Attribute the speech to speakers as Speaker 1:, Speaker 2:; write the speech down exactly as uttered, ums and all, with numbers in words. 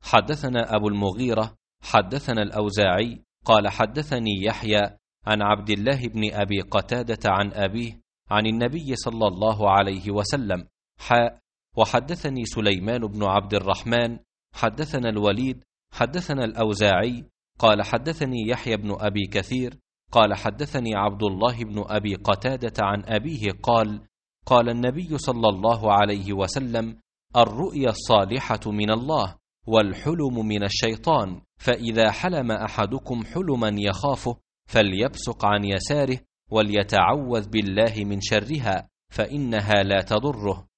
Speaker 1: حدثنا أبو المغيرة حدثنا الأوزاعي قال حدثني يحيى عن عبد الله بن أبي قتادة عن أبيه عن النبي صلى الله عليه وسلم حاء. وحدثني سليمان بن عبد الرحمن حدثنا الوليد حدثنا الأوزاعي قال حدثني يحيى بن أبي كثير قال حدثني عبد الله بن أبي قتادة عن أبيه قال قال النبي صلى الله عليه وسلم: الرؤيا الصالحة من الله، والحلم من الشيطان، فإذا حلم أحدكم حلما يخافه فليبصق عن يساره وليتعوذ بالله من شرها فإنها لا تضره.